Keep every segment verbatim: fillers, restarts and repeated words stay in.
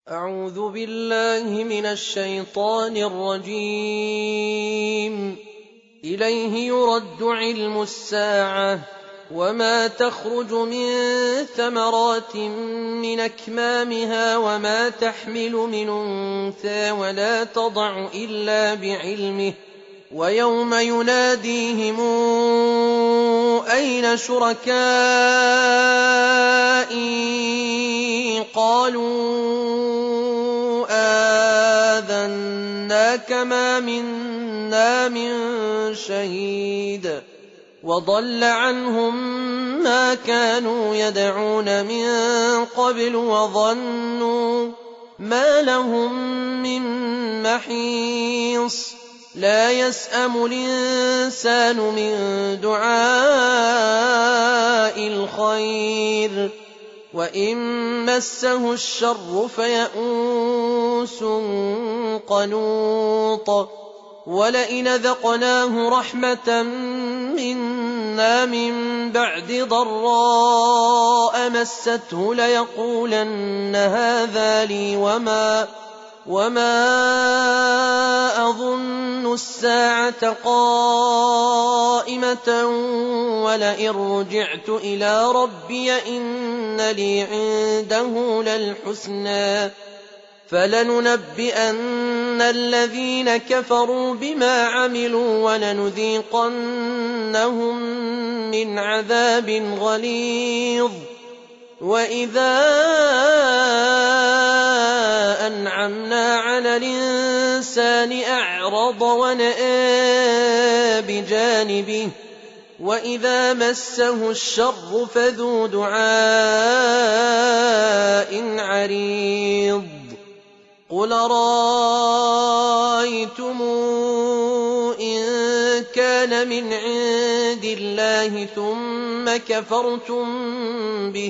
أعوذ بالله من الشيطان الرجيم. إليه يرد علم الساعة وما تخرج من ثمرات من أكمامها وما تحمل من أنثى ولا تضع إلا بعلمه ويوم يناديهم أين شركائي قالوا آذناك ما منا من شهيد وضل عنهم ما كانوا يدعون من قبل وظنوا ما لهم من محيص لا يسأم الإنسان من دعاء الخير وإن مسه الشر فيئوس قنوط ولئن ذقناه رحمة منا من بعد ضراء مسته ليقولن هذا لي وما وما أظن الساعة قائمة ولئن رجعت إلى ربي إن لي عنده للحسنى فلننبئن الذين كفروا بما عملوا ولنذيقنهم من عذاب غليظ وإذا أنعمنا على الإنسان أعرض ونأى بجانبه وإذا مسه الشر فذو دعاء عريض قل رأيتم إن كان من عند الله ثم كفرتم به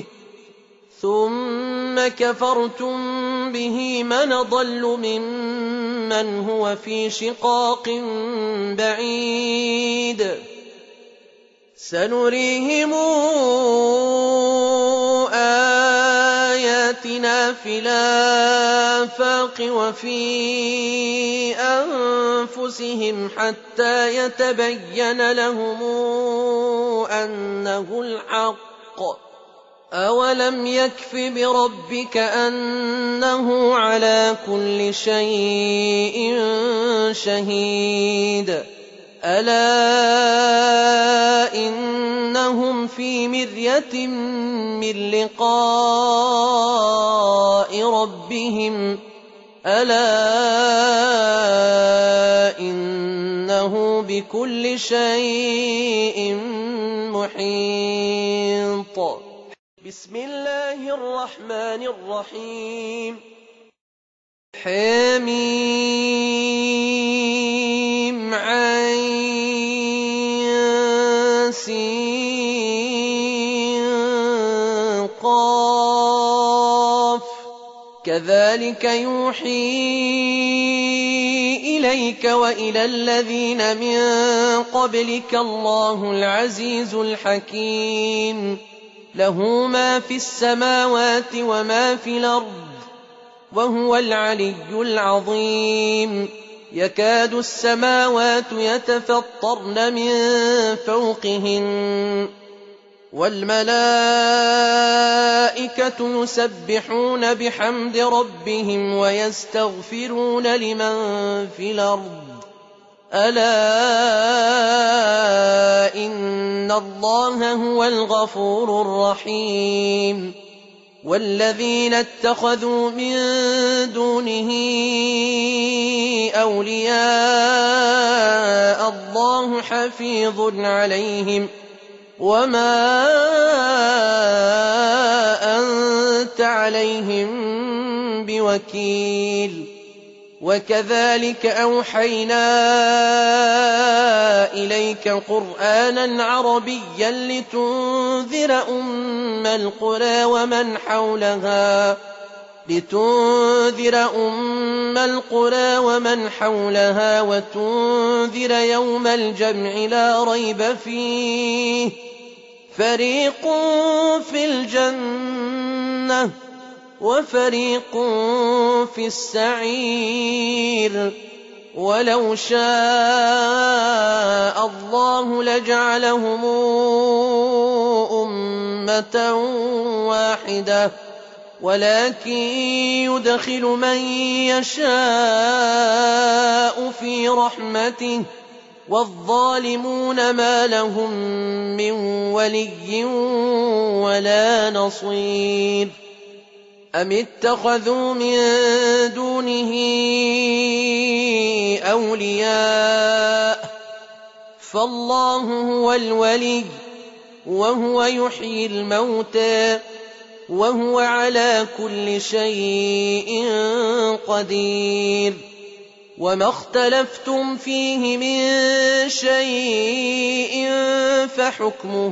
ثم كفرتم به من ضل ممن هو في شقاق بعيد سنريهم آياتنا في الآفاق وفي أنفسهم حتى يتبين لهم أنه الحق أولم يكف بربك أنه على كل شيء شهيد ألا إنهم في مرية من لقاء ربهم ألا إنه بكل شيء محيط بسم الله الرحمن الرحيم حميم عين سين قاف كذلك يوحي إليك وإلى الذين من قبلك الله العزيز الحكيم له ما في السماوات وما في الأرض وهو العلي العظيم يكاد السماوات يتفطرن من فوقهن والملائكة يسبحون بحمد ربهم ويستغفرون لمن في الأرض ألا إن الله هو الغفور الرحيم والذين اتخذوا من دونه أولياء الله حفيظ عليهم وما أنت عليهم بوكيل وكذلك أوحينا إليك قرآنا عربيا لتنذر أم القرى ومن حولها لتنذر أم القرى ومن حولها وتنذر يوم الجمع لا ريب فيه فريق في الجنة وفريق في السعير ولو شاء الله لجعلهم أمة واحدة ولكن يدخل من يشاء في رحمته والظالمون ما لهم من ولي ولا نصير أم اتخذوا من دونه أولياء فالله هو الولي وهو يحيي الموتى وهو على كل شيء قدير وما اختلفتم فيه من شيء فحكمه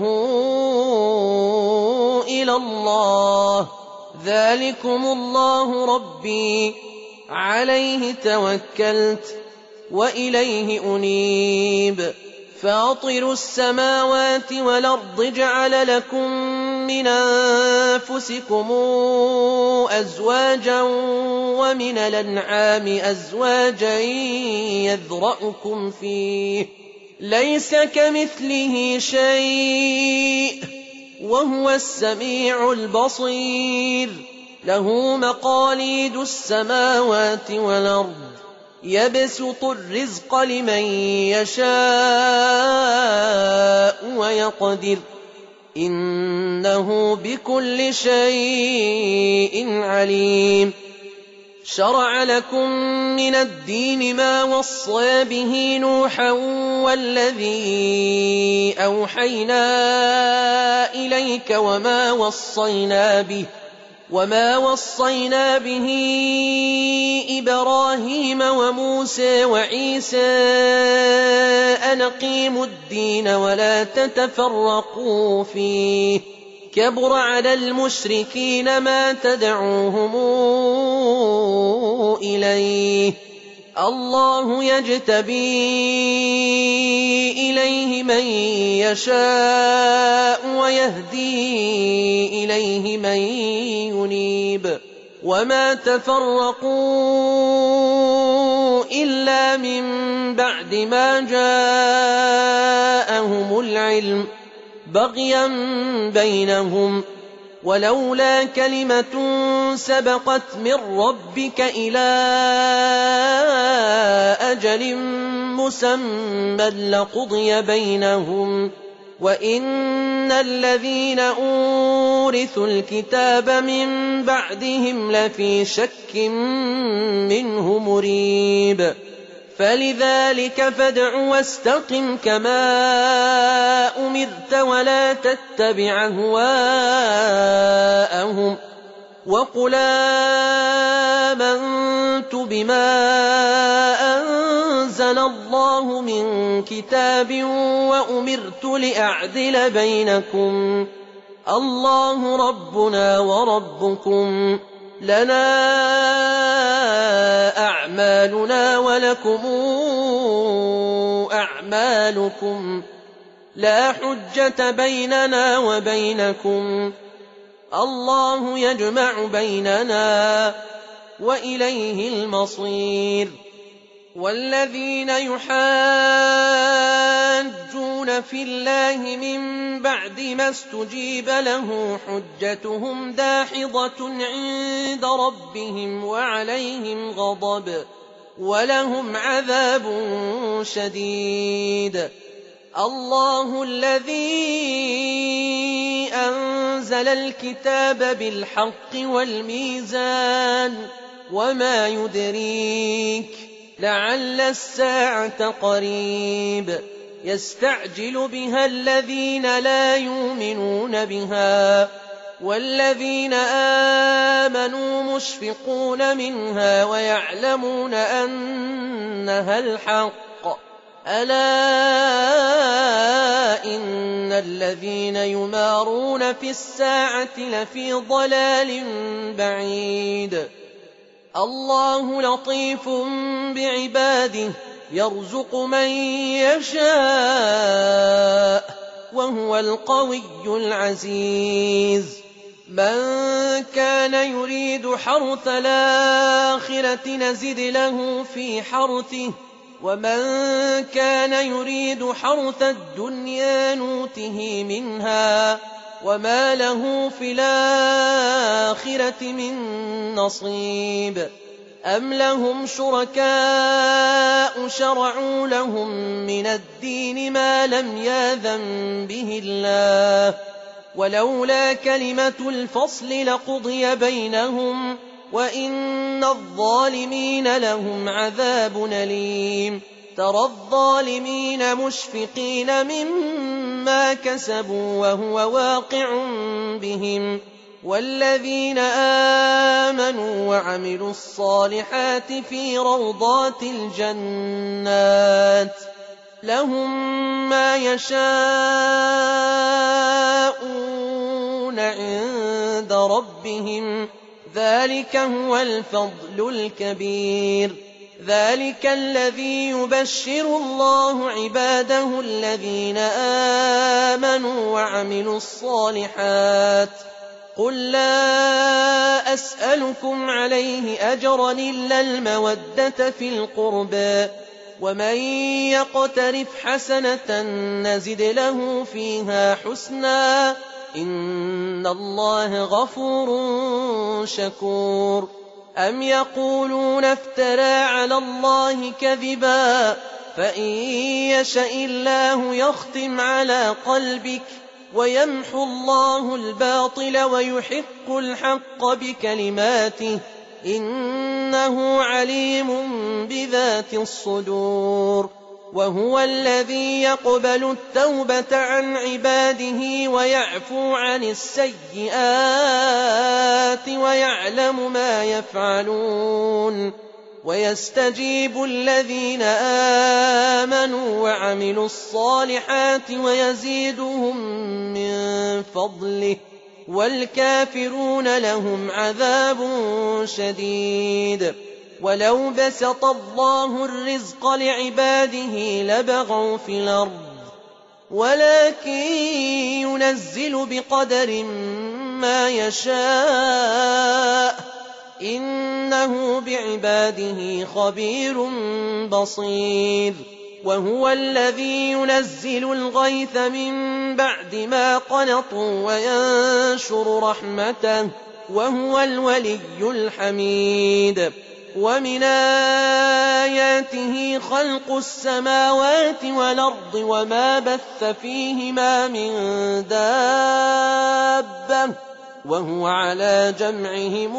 إلى الله ذلكم الله ربي عليه توكلت وإليه أنيب فاطر السماوات والأرض جعل لكم من أنفسكم أزواجا ومن الأنعام أزواجا يذرأكم فيه ليس كمثله شيء وهو السميع البصير له مقاليد السماوات والأرض يبسط الرزق لمن يشاء ويقدر إنه بكل شيء عليم شرع لكم من الدين ما وصى به نوحا والذي أوحينا إليك وما وصينا به وما وصينا به إبراهيم وموسى وعيسى أن أقيموا الدين ولا تتفرقوا فيه كبر على المشركين ما تدعوهم إليه الله يجتبي إليه من يشاء ويهدي إليه من ينيب وما تفرقوا إلا من بعد ما جاءهم العلم بغيا بينهم ولولا كلمة سبقت من ربك إلى أجل مسمى لقضي بينهم وإن الذين أورثوا الكتاب من بعدهم لفي شك منه مريب فلذلك فادع واستقم كما أمرت ولا تتبع أهواءهم وقل آمنت بما أنزل الله من كتاب وأمرت لأعدل بينكم الله ربنا وربكم لنا أعمالنا ولكم أعمالكم لا حجة بيننا وبينكم الله يجمع بيننا وإليه المصير والذين يحاجون في الله من بعد ما استجيب له حجتهم داحضة عند ربهم وعليهم غضب ولهم عذاب شديد الله الذي أنزل الكتاب بالحق والميزان وما يدريك لعل الساعة قريب يستعجل بها الذين لا يؤمنون بها والذين آمنوا مشفقون منها ويعلمون أنها الحق ألا إن الذين يمارون في الساعة لفي ضلال بعيد الله لطيف بعباده يرزق من يشاء وهو القوي العزيز من كان يريد حرث الآخرة الْآخِرَةِ نَزِدْ لَهُ فِي حَرْثِهِ وَمَن كَانَ يُرِيدُ حَرْثَ الدُّنْيَا نُؤْتِهِ مِنْهَا وَمَا لَهُ فِي الْآخِرَةِ مِن نَّصِيبٍ أَمْ لَهُمْ شُرَكَاءُ شَرَعُوا لَهُم مِّنَ الدِّينِ مَا لَمْ يَأْذَن بِهِ اللَّهُ وَلَوْلَا كَلِمَةُ الْفَصْلِ لَقُضِيَ بَيْنَهُمْ وَإِنَّ الظَّالِمِينَ لَهُمْ عَذَابٌ أَلِيمٌ تَرَى الظَّالِمِينَ مُشْفِقِينَ مِمَّا كَسَبُوا وَهُوَ وَاقِعٌ بِهِمْ وَالَّذِينَ آمَنُوا وَعَمِلُوا الصَّالِحَاتِ فِي رَوْضَاتِ الْجَنَّاتِ لَهُم مَّا يَشَاءُونَ عِندَ رَبِّهِمْ ذَلِكَ هُوَ الْفَضْلُ الْكَبِيرُ ذَلِكَ الَّذِي يُبَشِّرُ اللَّهُ عِبَادَهُ الَّذِينَ آمَنُوا وَعَمِلُوا الصَّالِحَاتِ قُل لَّا أَسْأَلُكُمْ عَلَيْهِ أَجْرًا إِلَّا الْمَوَدَّةَ فِي الْقُرْبَىٰ وَمَن يَقْتَرِفْ حَسَنَةً نَّزِدْ لَهُ فِيهَا حُسْنًا إِنَّ اللَّهَ غَفُورٌ شَكُورٌ أَمْ يَقُولُونَ افْتَرَىٰ عَلَى اللَّهِ كَذِبًا فَإِن يَشَإِ اللَّهُ يَخْتِمْ عَلَىٰ قَلْبِكَ وَيَمْحُو اللَّهُ الْبَاطِلَ وَيُحِقُّ الْحَقَّ بِكَلِمَاتِهِ إِنَّهُ عَلِيمٌ بِذَاتِ الصُّدُورِ وَهُوَ الَّذِي يَقْبَلُ التَّوْبَةَ عَنْ عِبَادِهِ وَيَعْفُو عَنِ السَّيِّئَاتِ وَيَعْلَمُ مَا يَفْعَلُونَ وَيَسْتَجِيبُ الَّذِينَ آمَنُوا وَعَمِلُوا الصَّالِحَاتِ وَيَزِيدُهُم مِّن فَضْلِهِ وَالْكَافِرُونَ لَهُمْ عَذَابٌ شَدِيدٌ وَلَوْ بَسَطَ اللَّهُ الرِّزْقَ لِعِبَادِهِ لَبَغَوْا فِي الْأَرْضِ وَلَٰكِن يُنَزِّلُ بِقَدَرٍ مَّا يَشَاءُ إِنَّهُ بِعِبَادِهِ خَبِيرٌ بَصِيرٌ وَهُوَ الَّذِي يُنَزِّلُ الْغَيْثَ مِن بَعْدِ مَا قَنَطُوا وَيَنشُرُ رَحْمَتَهُ وَهُوَ الْوَلِيُّ الْحَمِيدُ وَمِنْ آيَاتِهِ خَلْقُ السَّمَاوَاتِ وَالْأَرْضِ وَمَا بَثَّ فِيهِمَا مِن دَابَّةٍ وَهُوَ عَلَىٰ جَمْعِهِمْ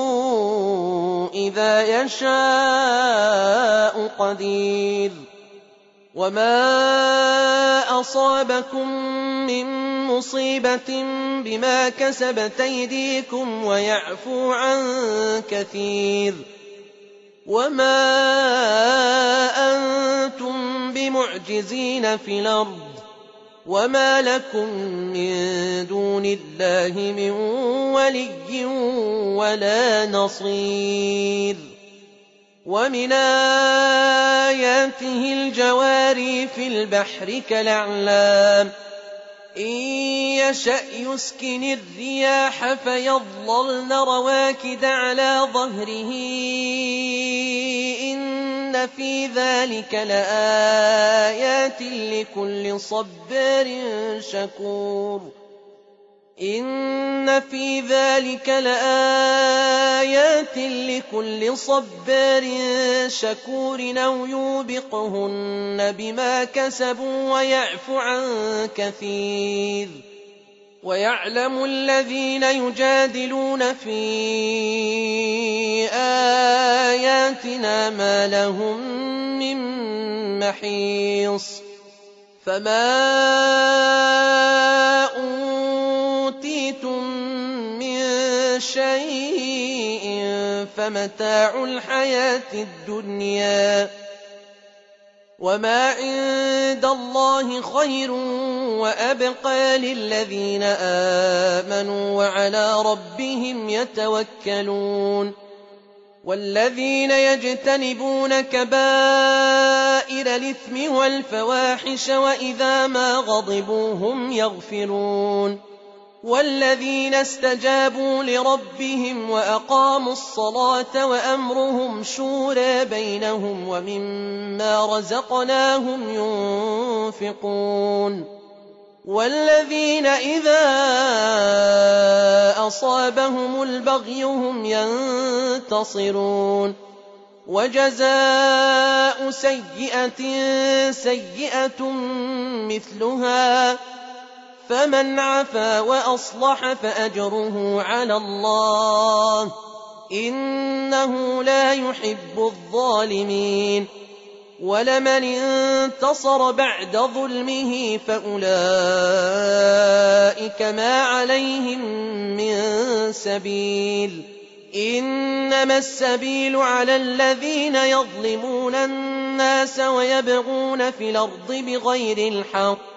إِذَا يَشَاءُ قَدِيرٌ وَمَا أَصَابَكُم مِّن مُّصِيبَةٍ بِمَا كَسَبَتْ أَيْدِيكُمْ وَيَعْفُو عَن كَثِيرٍ وَمَا أَنتُم بِمُعْجِزِينَ فِي الْأَرْضِ وَمَا لَكُم مِّن دُونِ اللَّهِ مِن وَلِيٍّ وَلَا نَصِيرٍ وَمِنْ آيَاتِهِ الْجَوَارِ فِي الْبَحْرِ كَالْأَعْلَامِ إِن يَشَأْ يُسْكِنِ الرِّيَاحَ فَيَظْلَلْنَ رَوَاكِدَ عَلَىٰ ظَهْرِهِ إِنَّ فِي ذَٰلِكَ لَآيَاتٍ لِّكُلِّ صَبَّارٍ شَكُورٍ إِنَّ فِي ذَٰلِكَ لَآيَاتٍ لِّكُلِّ صَبَّارٍ شَكُورٍ أَوْ يُوبِقْهُنَّ بِمَا كَسَبُوا وَيَعْفُ عَن كَثِيرٍ وَيَعْلَمُ الَّذِينَ يُجَادِلُونَ فِي آيَاتِنَا مَا لَهُم مِّن مَّحِيصٍ فَمَا أُوتِيتُم مِّن شَيْءٍ فَمَتَاعُ الْحَيَاةِ الدُّنْيَا وَمَا عِندَ اللَّهِ خَيْرٌ وَأَبْقَىٰ لِلَّذِينَ آمَنُوا وَعَلَىٰ رَبِّهِمْ يَتَوَكَّلُونَ وَالَّذِينَ يَجْتَنِبُونَ كَبَائِرَ الْإِثْمِ وَالْفَوَاحِشَ وَإِذَا مَا غَضِبُوا هُمْ يَغْفِرُونَ والذين استجابوا لربهم وأقاموا الصلاة وأمرهم شورى بينهم ومما رزقناهم ينفقون والذين إذا أصابهم البغي هم ينتصرون وجزاء سيئة سيئة مثلها فمن عفا وأصلح فأجره على الله إنه لا يحب الظالمين ولمن انتصر بعد ظلمه فأولئك ما عليهم من سبيل إنما السبيل على الذين يظلمون الناس ويبغون في الأرض بغير الحق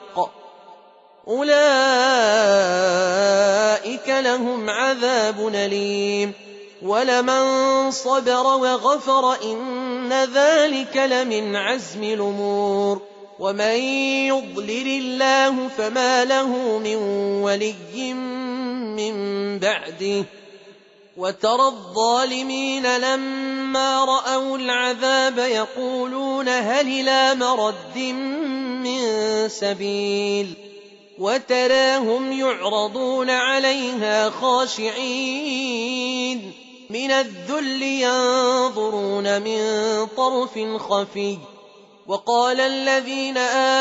أولئك لهم عذاب أليم ولمن صبر وغفر إن ذلك لمن عزم الأمور ومن يضلل الله فما له من ولي من بعده وترى الظالمين لما رأوا العذاب يقولون هل إلى مرد من سبيل وتراهم يعرضون عليها خاشعين من الذل ينظرون من طرف خفي وقال الذين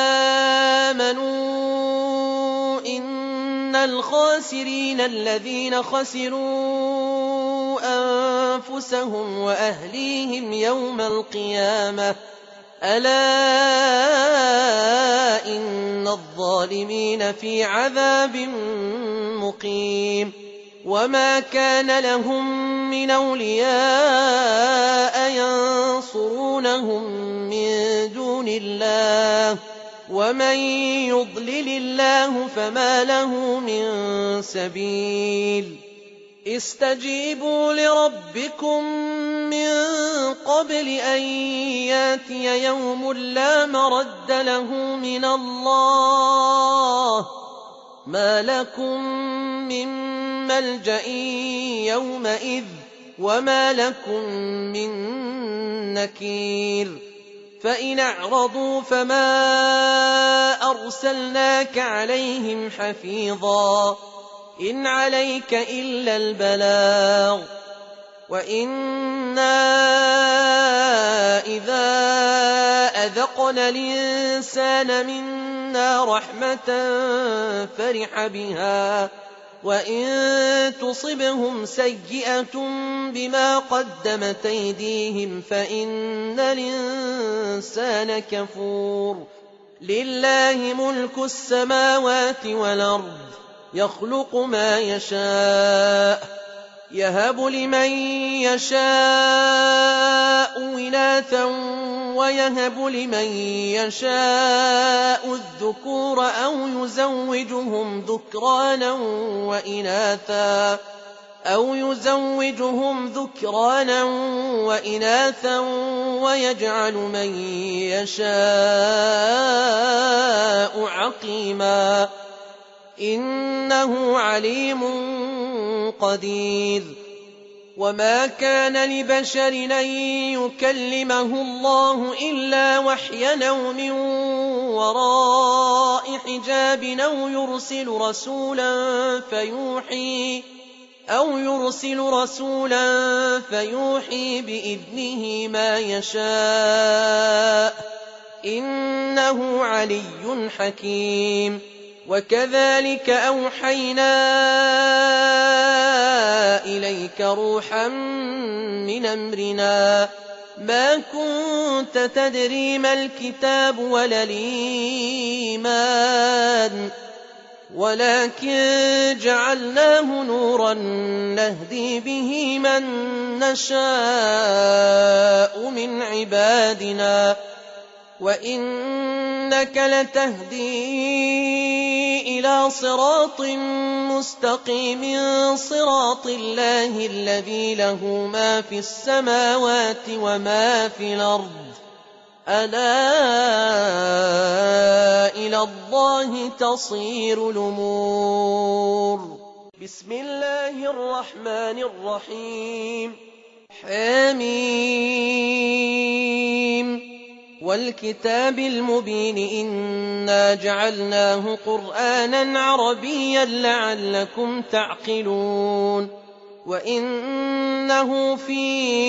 آمنوا إن الخاسرين الذين خسروا أنفسهم وأهليهم يوم القيامة ألا إن الظالمين في عذاب مقيم وما كان لهم من أولياء ينصرونهم من دون الله ومن يضلل الله فما له من سبيل استجيبوا لربكم من قبل أن ياتي يوم لا مرد له من الله ما لكم من ملجأ يومئذ وما لكم من نكير فإن أعرضوا فما أرسلناك عليهم حفيظا إن عليك إلا البلاغ وإنا إذا أذقنا الإنسان منا رحمة فرح بها وإن تصبهم سيئة بما قدمت أيديهم فإن الإنسان كفور لله ملك السماوات والأرض يخلق ما يشاء يهب لمن يشاء إناثا ويهب لمن يشاء الذكور أو يزوجهم ذكرانا وإناثا أو يزوجهم ذكرانا وإناثا ويجعل من يشاء عقيما إنه عليم قدير وما كان لبشر أن يكلمه الله إلا وحيا أو من وراء حجاب أو يرسل رسولا فيوحي أو يرسل رسولا فيوحي بإذنه ما يشاء إنه علي حكيم وكذلك أوحينا إليك روحا من أمرنا ما كنت تدري ما الكتاب ولا الإيمان ولكن جعلناه نورا نهدي به من نشاء من عبادنا وإنك لتهدي إلى صراط مستقيم صراط الله الذي له ما في السماوات وما في الأرض ألا إلى الله تصير الأمور بسم الله الرحمن الرحيم حميم والكتاب المبين إنا جعلناه قرآنا عربيا لعلكم تعقلون وإنه في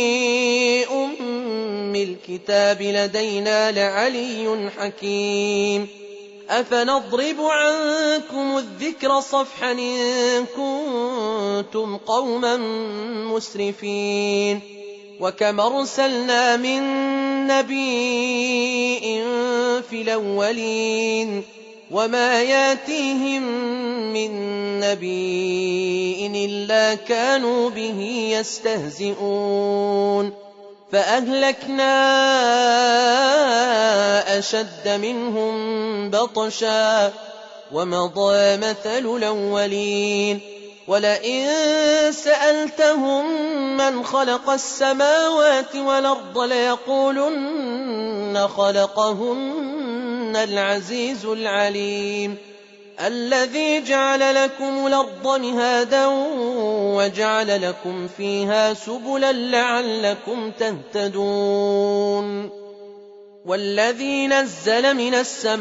أم الكتاب لدينا لعلي حكيم أفنضرب عنكم الذكر صفحا إن كنتم قوما مسرفين وكم أرسلنا من نبي في الأولين وما ياتيهم من نبي إلا كانوا به يستهزئون فأهلكنا أشد منهم بطشا ومضى مثل الأولين ولئن سألتهم من خلق السماوات والأرض ليقولن خلقهن العزيز العليم الذي جعل لكم الأرض مهادا وجعل لكم فيها سبلا لعلكم تهتدون والذي نزل من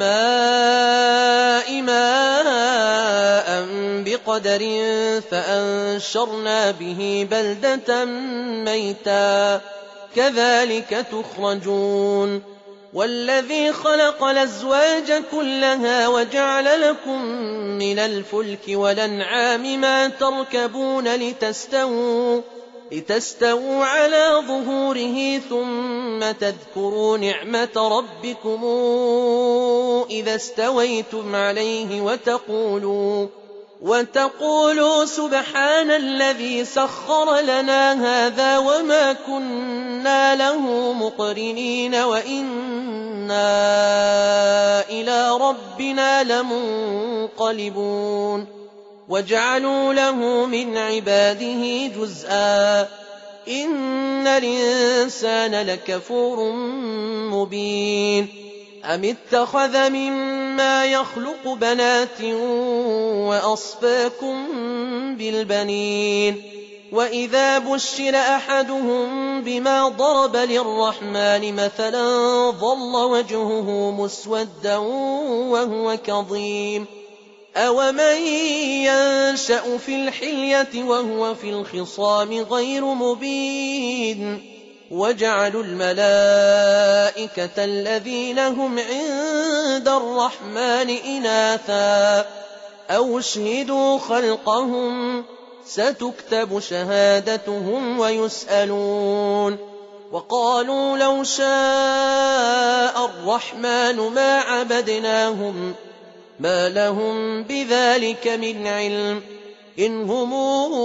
السماء ماء بقدر فأنشرنا به بلدة ميتا كذلك تخرجون والذي خلق الأزواج كلها وجعل لكم من الفلك والأنعام ما تركبون لتستووا لتستووا على ظهوره ثم تذكروا نعمة ربكم إذا استويتم عليه وتقولوا وتقولوا سبحان الذي سخر لنا هذا وما كنا له مقرنين وإنا إلى ربنا لمنقلبون وجعلوا له من عباده جزءا إن الإنسان لكفور مبين أم اتخذ مما يخلق بنات وأصفاكم بالبنين وإذا بشر أحدهم بما ضرب للرحمن مثلا ظل وجهه مسودا وهو كظيم أومن ينشأ في الحلية وهو في الخصام غير مبين وجعلوا الملائكة الذين هم عند الرحمن إناثا أو اشهدوا خلقهم ستكتب شهادتهم ويسألون وقالوا لو شاء الرحمن ما عبدناهم ما لهم بذلك من علم إن هم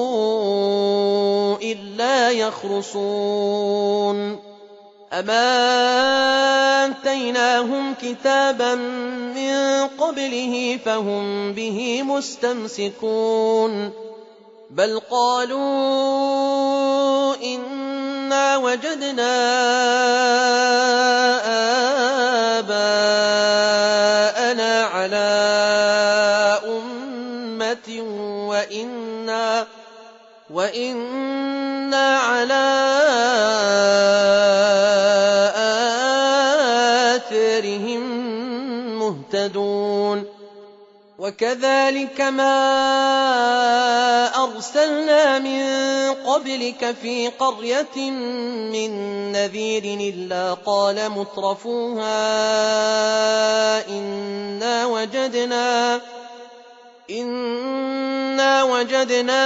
إلا يخرصون أما آتيناهم كتابا من قبله فهم به مستمسكون بل قالوا إنا وجدنا آباءنا على أمة وإنا, وإنا على آثارهم مهتدون وكذلك ما أرسلنا من قبلك في قرية من نذير إلا قال مترفوها إنا وجدنا إنا وجدنا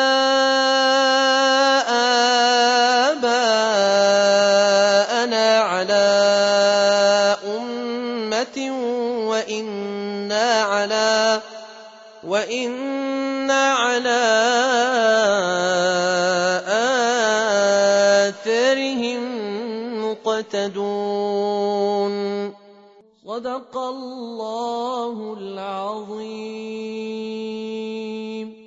آباءنا على أمة وإنا على وإنا على آثارهم مقتدون صدق الله العظيم.